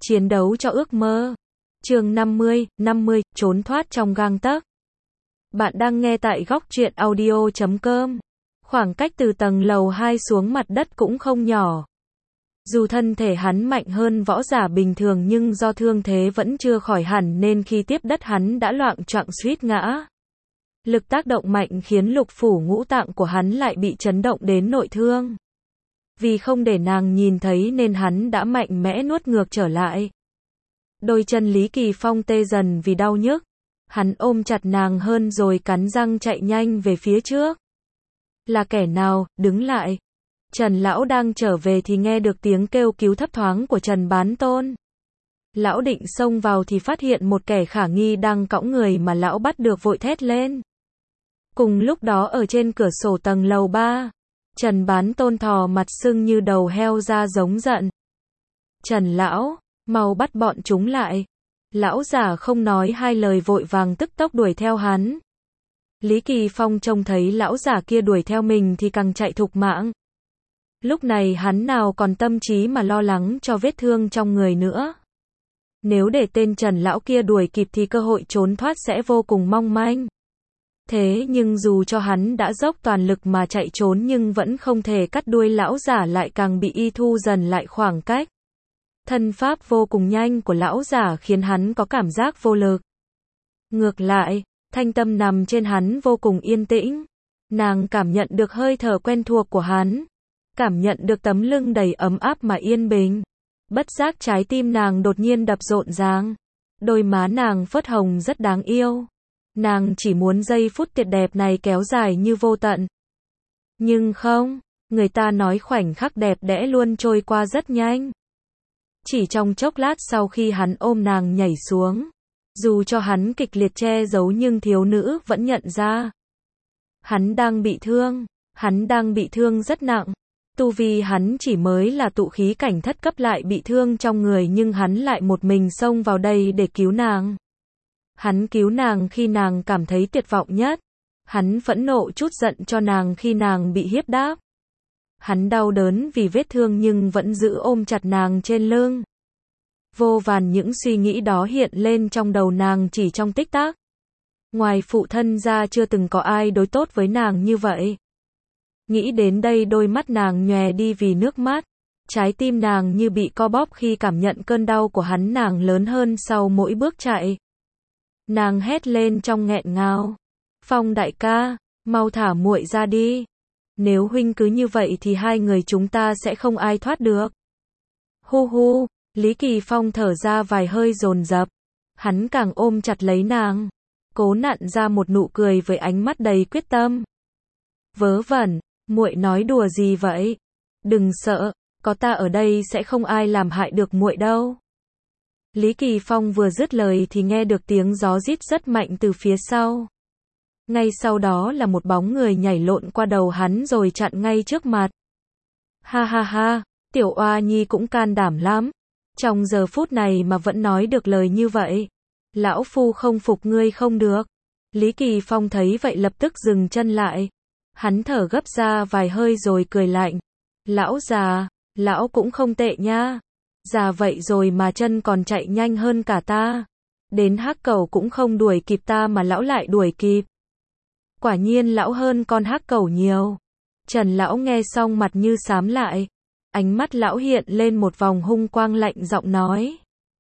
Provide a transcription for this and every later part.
Chiến đấu cho ước mơ. Chương 50, trốn thoát trong gang tấc. Bạn đang nghe tại góc truyện audio.com. Khoảng cách từ tầng lầu 2 xuống mặt đất cũng không nhỏ. Dù thân thể hắn mạnh hơn võ giả bình thường nhưng do thương thế vẫn chưa khỏi hẳn nên khi tiếp đất hắn đã loạng choạng suýt ngã. Lực tác động mạnh khiến lục phủ ngũ tạng của hắn lại bị chấn động đến nội thương. Vì không để nàng nhìn thấy nên hắn đã mạnh mẽ nuốt ngược trở lại. Đôi chân Lý Kỳ Phong tê dần vì đau nhức. Hắn ôm chặt nàng hơn rồi cắn răng chạy nhanh về phía trước. Là kẻ nào, đứng lại. Trần lão đang trở về thì nghe được tiếng kêu cứu thấp thoáng của Trần Bán Tôn. Lão định xông vào thì phát hiện một kẻ khả nghi đang cõng người mà lão bắt được vội thét lên. Cùng lúc đó ở trên cửa sổ tầng lầu 3, Trần Bán Tôn thò mặt sưng như đầu heo ra giống giận. Trần lão, mau bắt bọn chúng lại. Lão già không nói hai lời vội vàng tức tốc đuổi theo hắn. Lý Kỳ Phong trông thấy lão già kia đuổi theo mình thì càng chạy thục mạng. Lúc này hắn nào còn tâm trí mà lo lắng cho vết thương trong người nữa. Nếu để tên Trần lão kia đuổi kịp thì cơ hội trốn thoát sẽ vô cùng mong manh. Thế nhưng dù cho hắn đã dốc toàn lực mà chạy trốn nhưng vẫn không thể cắt đuôi lão giả, lại càng bị y thu dần lại khoảng cách. Thân pháp vô cùng nhanh của lão giả khiến hắn có cảm giác vô lực. Ngược lại, Thanh Tâm nằm trên hắn vô cùng yên tĩnh. Nàng cảm nhận được hơi thở quen thuộc của hắn. Cảm nhận được tấm lưng đầy ấm áp mà yên bình. Bất giác trái tim nàng đột nhiên đập rộn ràng. Đôi má nàng phớt hồng rất đáng yêu. Nàng chỉ muốn giây phút tuyệt đẹp này kéo dài như vô tận. Nhưng không, người ta nói khoảnh khắc đẹp đẽ luôn trôi qua rất nhanh. Chỉ trong chốc lát sau khi hắn ôm nàng nhảy xuống, dù cho hắn kịch liệt che giấu nhưng thiếu nữ vẫn nhận ra. Hắn đang bị thương rất nặng. Tu vi hắn chỉ mới là tụ khí cảnh thất cấp lại bị thương trong người nhưng hắn lại một mình xông vào đây để cứu nàng. Hắn cứu nàng khi nàng cảm thấy tuyệt vọng nhất. Hắn phẫn nộ trút giận cho nàng khi nàng bị hiếp đáp. Hắn đau đớn vì vết thương nhưng vẫn giữ ôm chặt nàng trên lưng. Vô vàn những suy nghĩ đó hiện lên trong đầu nàng chỉ trong tích tắc. Ngoài phụ thân ra chưa từng có ai đối tốt với nàng như vậy. Nghĩ đến đây đôi mắt nàng nhòe đi vì nước mắt. Trái tim nàng như bị co bóp khi cảm nhận cơn đau của hắn, nàng lớn hơn sau mỗi bước chạy. Nàng hét lên trong nghẹn ngào. Phong đại ca, mau thả muội ra đi. Nếu huynh cứ như vậy thì hai người chúng ta sẽ không ai thoát được. Hu hu, Lý Kỳ Phong thở ra vài hơi dồn dập. Hắn càng ôm chặt lấy nàng. Cố nặn ra một nụ cười với ánh mắt đầy quyết tâm. Vớ vẩn, muội nói đùa gì vậy? Đừng sợ, có ta ở đây sẽ không ai làm hại được muội đâu. Lý Kỳ Phong vừa dứt lời thì nghe được tiếng gió rít rất mạnh từ phía sau. Ngay sau đó là một bóng người nhảy lộn qua đầu hắn rồi chặn ngay trước mặt. Ha ha ha, tiểu oa nhi cũng can đảm lắm. Trong giờ phút này mà vẫn nói được lời như vậy. Lão phu không phục ngươi không được. Lý Kỳ Phong thấy vậy lập tức dừng chân lại. Hắn thở gấp ra vài hơi rồi cười lạnh. Lão già, lão cũng không tệ nha. Già vậy rồi mà chân còn chạy nhanh hơn cả ta. Đến hắc cẩu cũng không đuổi kịp ta mà lão lại đuổi kịp. Quả nhiên lão hơn con hắc cẩu nhiều. Trần lão nghe xong mặt như xám lại. Ánh mắt lão hiện lên một vòng hung quang, lạnh giọng nói.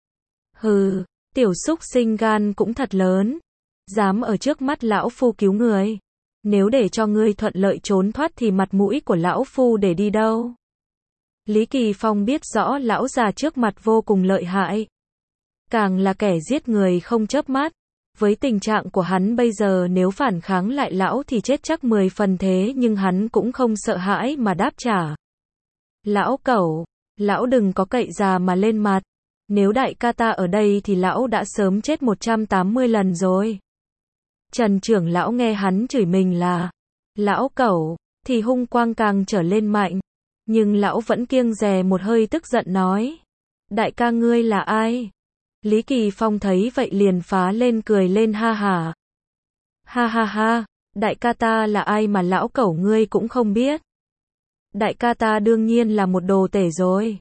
Hừ, tiểu xúc sinh gan cũng thật lớn. Dám ở trước mắt lão phu cứu người. Nếu để cho ngươi thuận lợi trốn thoát thì mặt mũi của lão phu để đi đâu? Lý Kỳ Phong biết rõ lão già trước mặt vô cùng lợi hại. Càng là kẻ giết người không chớp mắt. Với tình trạng của hắn bây giờ nếu phản kháng lại lão thì chết chắc 10 phần, thế nhưng hắn cũng không sợ hãi mà đáp trả. Lão cẩu, lão đừng có cậy già mà lên mặt. Nếu đại ca ta ở đây thì lão đã sớm chết 180 lần rồi. Trần trưởng lão nghe hắn chửi mình là lão cẩu, thì hung quang càng trở lên mạnh. Nhưng lão vẫn kiêng dè một hơi, tức giận nói. Đại ca ngươi là ai? Lý Kỳ Phong thấy vậy liền phá lên cười lên ha hả. Ha ha ha, đại ca ta là ai mà lão cẩu ngươi cũng không biết? Đại ca ta đương nhiên là một đồ tể rồi.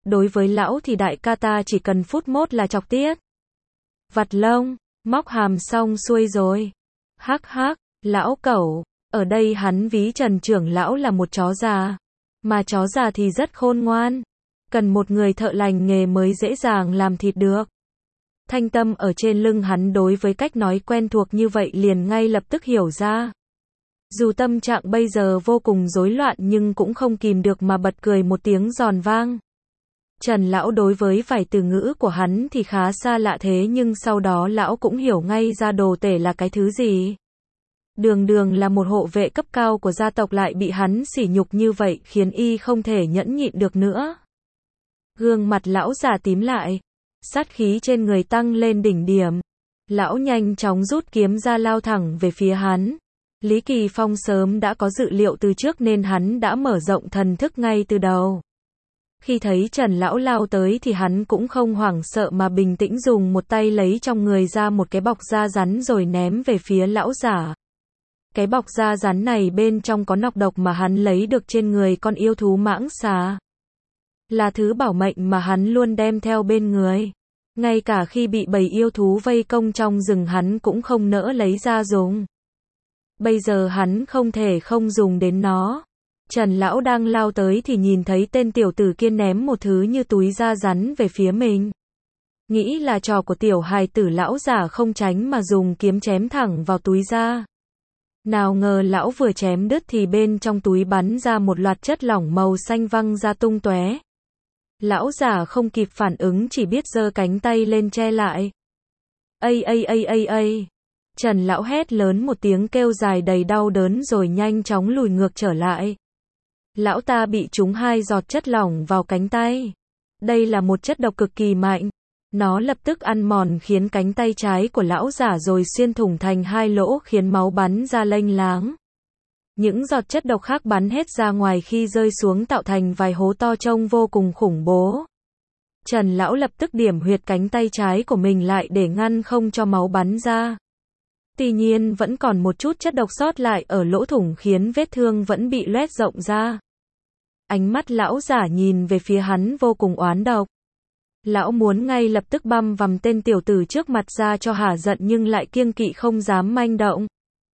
Đối với lão thì đại ca ta chỉ cần phút mốt là chọc tiết. Vặt lông, móc hàm xong xuôi rồi. Hắc hắc, lão cẩu, ở đây hắn ví Trần trưởng lão là một chó già. Mà chó già thì rất khôn ngoan. Cần một người thợ lành nghề mới dễ dàng làm thịt được. Thanh tâm ở trên lưng hắn đối với cách nói quen thuộc như vậy liền ngay lập tức hiểu ra. Dù tâm trạng bây giờ vô cùng rối loạn nhưng cũng không kìm được mà bật cười một tiếng giòn vang. Trần lão đối với vài từ ngữ của hắn thì khá xa lạ thế nhưng sau đó lão cũng hiểu ngay ra đồ tể là cái thứ gì. Đường đường là một hộ vệ cấp cao của gia tộc lại bị hắn sỉ nhục như vậy khiến y không thể nhẫn nhịn được nữa. Gương mặt lão già tím lại, sát khí trên người tăng lên đỉnh điểm. Lão nhanh chóng rút kiếm ra lao thẳng về phía hắn. Lý Kỳ Phong sớm đã có dự liệu từ trước nên hắn đã mở rộng thần thức ngay từ đầu. Khi thấy Trần lão lao tới thì hắn cũng không hoảng sợ mà bình tĩnh dùng một tay lấy trong người ra một cái bọc da rắn rồi ném về phía lão giả. Cái bọc da rắn này bên trong có nọc độc mà hắn lấy được trên người con yêu thú mãng xà. Là thứ bảo mệnh mà hắn luôn đem theo bên người. Ngay cả khi bị bầy yêu thú vây công trong rừng hắn cũng không nỡ lấy ra dùng. Bây giờ hắn không thể không dùng đến nó. Trần lão đang lao tới thì nhìn thấy tên tiểu tử kia ném một thứ như túi da rắn về phía mình. Nghĩ là trò của tiểu hài tử lão giả không tránh mà dùng kiếm chém thẳng vào túi da. Nào ngờ lão vừa chém đứt thì bên trong túi bắn ra một loạt chất lỏng màu xanh văng ra tung tóe. Lão giả không kịp phản ứng chỉ biết giơ cánh tay lên che lại. Ây. Trần lão hét lớn một tiếng kêu dài đầy đau đớn rồi nhanh chóng lùi ngược trở lại. Lão ta bị trúng 2 giọt chất lỏng vào cánh tay. Đây là một chất độc cực kỳ mạnh. Nó lập tức ăn mòn khiến cánh tay trái của lão giả rồi xuyên thủng thành 2 lỗ khiến máu bắn ra lênh láng. Những giọt chất độc khác bắn hết ra ngoài khi rơi xuống tạo thành vài hố to trông vô cùng khủng bố. Trần lão lập tức điểm huyệt cánh tay trái của mình lại để ngăn không cho máu bắn ra. Tuy nhiên vẫn còn một chút chất độc sót lại ở lỗ thủng khiến vết thương vẫn bị loét rộng ra. Ánh mắt lão giả nhìn về phía hắn vô cùng oán độc. Lão muốn ngay lập tức băm vằm tên tiểu tử trước mặt ra cho hả giận nhưng lại kiêng kỵ không dám manh động.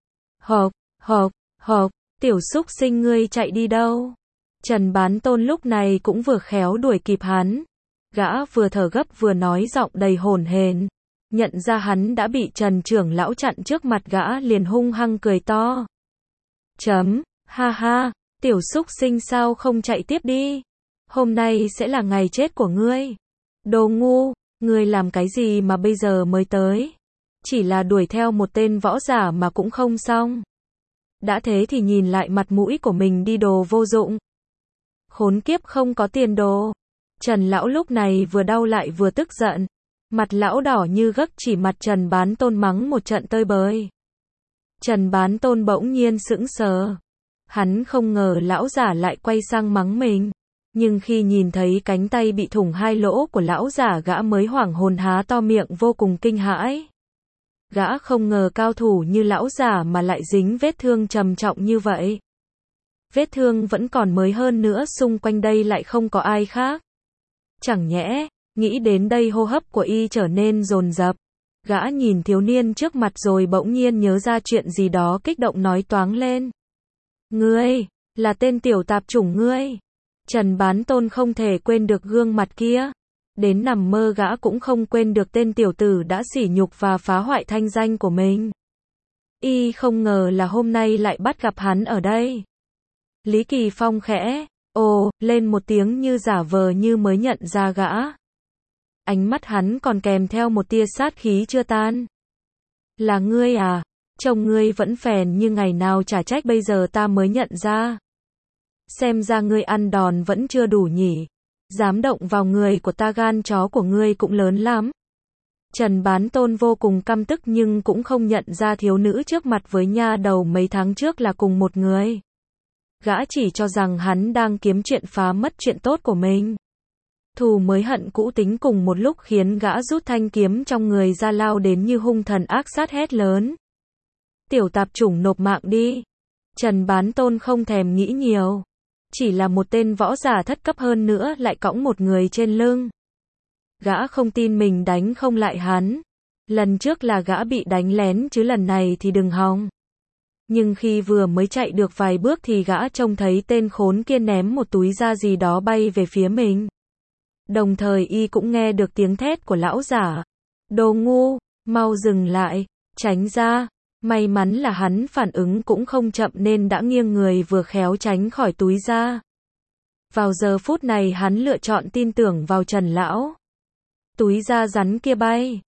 Hộc, tiểu xúc sinh ngươi chạy đi đâu? Trần Bán Tôn lúc này cũng vừa khéo đuổi kịp hắn. Gã vừa thở gấp vừa nói giọng đầy hổn hển. Nhận ra hắn đã bị Trần trưởng lão chặn trước mặt gã liền hung hăng cười to. Ha, tiểu xúc sinh sao không chạy tiếp đi? Hôm nay sẽ là ngày chết của ngươi. Đồ ngu, ngươi làm cái gì mà bây giờ mới tới? Chỉ là đuổi theo một tên võ giả mà cũng không xong. Đã thế thì nhìn lại mặt mũi của mình đi đồ vô dụng. Khốn kiếp không có tiền đồ. Trần lão lúc này vừa đau lại vừa tức giận. Mặt lão đỏ như gấc chỉ mặt Trần Bán Tôn mắng một trận tơi bời. Trần Bán Tôn bỗng nhiên sững sờ. Hắn không ngờ lão giả lại quay sang mắng mình. Nhưng khi nhìn thấy cánh tay bị thủng 2 lỗ của lão giả gã mới hoảng hồn há to miệng vô cùng kinh hãi. Gã không ngờ cao thủ như lão giả mà lại dính vết thương trầm trọng như vậy. Vết thương vẫn còn mới hơn nữa xung quanh đây lại không có ai khác. Chẳng nhẽ, nghĩ đến đây hô hấp của y trở nên dồn dập. Gã nhìn thiếu niên trước mặt rồi bỗng nhiên nhớ ra chuyện gì đó kích động nói toáng lên. Ngươi, là tên tiểu tạp chủng ngươi. Trần Bán Tôn không thể quên được gương mặt kia. Đến nằm mơ gã cũng không quên được tên tiểu tử đã sỉ nhục và phá hoại thanh danh của mình. Y không ngờ là hôm nay lại bắt gặp hắn ở đây. Lý Kỳ Phong khẽ lên một tiếng như giả vờ như mới nhận ra gã. Ánh mắt hắn còn kèm theo một tia sát khí chưa tan. Là ngươi à? Trông ngươi vẫn phèn như ngày nào chả trách bây giờ ta mới nhận ra. Xem ra ngươi ăn đòn vẫn chưa đủ nhỉ. Dám động vào người của ta gan chó của ngươi cũng lớn lắm. Trần Bán Tôn vô cùng căm tức nhưng cũng không nhận ra thiếu nữ trước mặt với nha đầu mấy tháng trước là cùng một người. Gã chỉ cho rằng hắn đang kiếm chuyện phá mất chuyện tốt của mình. Thù mới hận cũ tính cùng một lúc khiến gã rút thanh kiếm trong người ra lao đến như hung thần ác sát hét lớn. Tiểu tạp chủng nộp mạng đi. Trần Bán Tôn không thèm nghĩ nhiều. Chỉ là một tên võ giả thất cấp hơn nữa lại cõng một người trên lưng. Gã không tin mình đánh không lại hắn. Lần trước là gã bị đánh lén chứ lần này thì đừng hòng. Nhưng khi vừa mới chạy được vài bước thì gã trông thấy tên khốn kia ném một túi da gì đó bay về phía mình. Đồng thời y cũng nghe được tiếng thét của lão giả. Đồ ngu, mau dừng lại, tránh ra. May mắn là hắn phản ứng cũng không chậm nên đã nghiêng người vừa khéo tránh khỏi túi da. Vào giờ phút này hắn lựa chọn tin tưởng vào Trần lão. Túi da rắn kia bay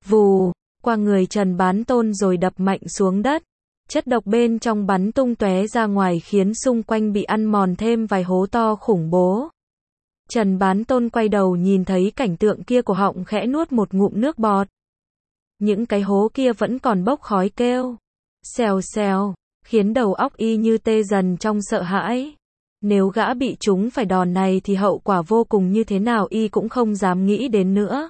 vù qua người Trần Bán Tôn rồi đập mạnh xuống đất. Chất độc bên trong bắn tung tóe ra ngoài khiến xung quanh bị ăn mòn thêm vài hố to khủng bố. Trần Bán Tôn quay đầu nhìn thấy cảnh tượng kia, cổ họng khẽ nuốt một ngụm nước bọt. Những cái hố kia vẫn còn bốc khói kêu xèo xèo, khiến đầu óc y như tê dần trong sợ hãi. Nếu gã bị trúng phải đòn này thì hậu quả vô cùng như thế nào y cũng không dám nghĩ đến nữa.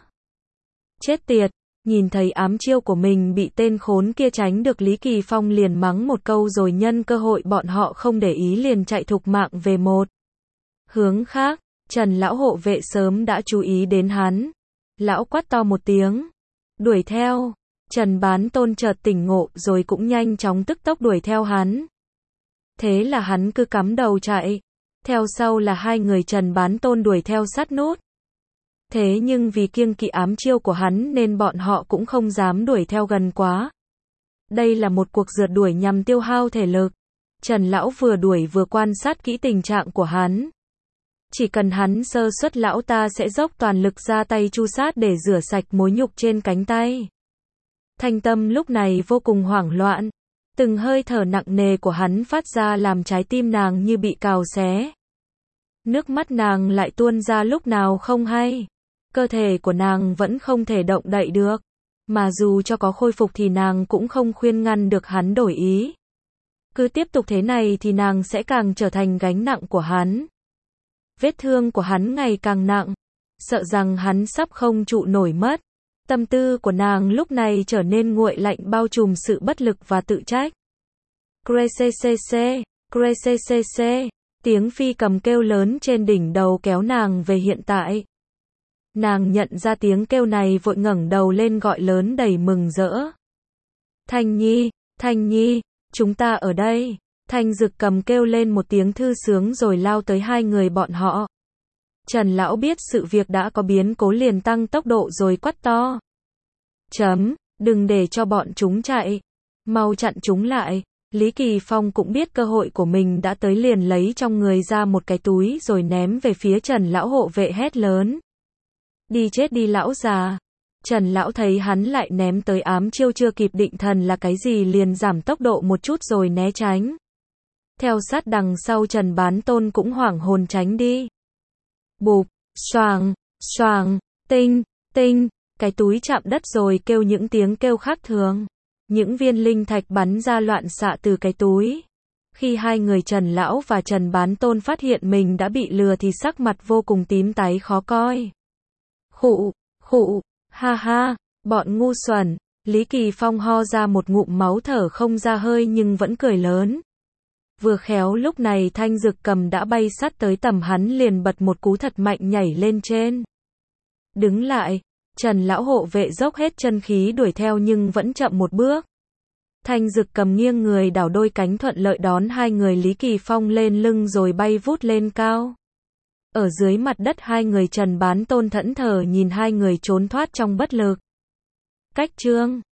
Chết tiệt, nhìn thấy ám chiêu của mình bị tên khốn kia tránh được, Lý Kỳ Phong liền mắng một câu rồi nhân cơ hội bọn họ không để ý liền chạy thục mạng về một hướng khác. Trần lão hộ vệ sớm đã chú ý đến hắn. Lão quát to một tiếng. Đuổi theo. Trần Bán Tôn chợt tỉnh ngộ rồi cũng nhanh chóng tức tốc đuổi theo hắn. Thế là hắn cứ cắm đầu chạy. Theo sau là hai người Trần Bán Tôn đuổi theo sát nút. Thế nhưng vì kiêng kỵ ám chiêu của hắn nên bọn họ cũng không dám đuổi theo gần quá. Đây là một cuộc rượt đuổi nhằm tiêu hao thể lực. Trần lão vừa đuổi vừa quan sát kỹ tình trạng của hắn. Chỉ cần hắn sơ suất lão ta sẽ dốc toàn lực ra tay tru sát để rửa sạch mối nhục trên cánh tay. Thanh Tâm lúc này vô cùng hoảng loạn. Từng hơi thở nặng nề của hắn phát ra làm trái tim nàng như bị cào xé. Nước mắt nàng lại tuôn ra lúc nào không hay. Cơ thể của nàng vẫn không thể động đậy được. Mà dù cho có khôi phục thì nàng cũng không khuyên ngăn được hắn đổi ý. Cứ tiếp tục thế này thì nàng sẽ càng trở thành gánh nặng của hắn. Vết thương của hắn ngày càng nặng. Sợ rằng hắn sắp không trụ nổi mất. Tâm tư của nàng lúc này trở nên nguội lạnh bao trùm sự bất lực và tự trách. Krececc, tiếng phi cầm kêu lớn trên đỉnh đầu kéo nàng về hiện tại. Nàng nhận ra tiếng kêu này vội ngẩng đầu lên gọi lớn đầy mừng rỡ. Thanh Nhi, chúng ta ở đây. Thanh Dực cầm kêu lên một tiếng thư sướng rồi lao tới hai người bọn họ. Trần lão biết sự việc đã có biến cố liền tăng tốc độ rồi quát to. Đừng để cho bọn chúng chạy. Mau chặn chúng lại. Lý Kỳ Phong cũng biết cơ hội của mình đã tới liền lấy trong người ra một cái túi rồi ném về phía Trần lão hộ vệ hét lớn. Đi chết đi lão già. Trần lão thấy hắn lại ném tới ám chiêu chưa kịp định thần là cái gì liền giảm tốc độ một chút rồi né tránh. Theo sát đằng sau Trần Bán Tôn cũng hoảng hồn tránh đi. Bụp, xoàng, tinh, cái túi chạm đất rồi kêu những tiếng kêu khác thường. Những viên linh thạch bắn ra loạn xạ từ cái túi. Khi hai người Trần lão và Trần Bán Tôn phát hiện mình đã bị lừa thì sắc mặt vô cùng tím tái khó coi. Khụ, ha, bọn ngu xuẩn. Lý Kỳ Phong ho ra một ngụm máu thở không ra hơi nhưng vẫn cười lớn. Vừa khéo lúc này Thanh Dực cầm đã bay sát tới tầm hắn liền bật một cú thật mạnh nhảy lên trên. Đứng lại, Trần lão hộ vệ dốc hết chân khí đuổi theo nhưng vẫn chậm một bước. Thanh Dực cầm nghiêng người đảo đôi cánh thuận lợi đón hai người Lý Kỳ Phong lên lưng rồi bay vút lên cao. Ở dưới mặt đất hai người Trần Bán Tôn thẫn thờ nhìn hai người trốn thoát trong bất lực. Cách chương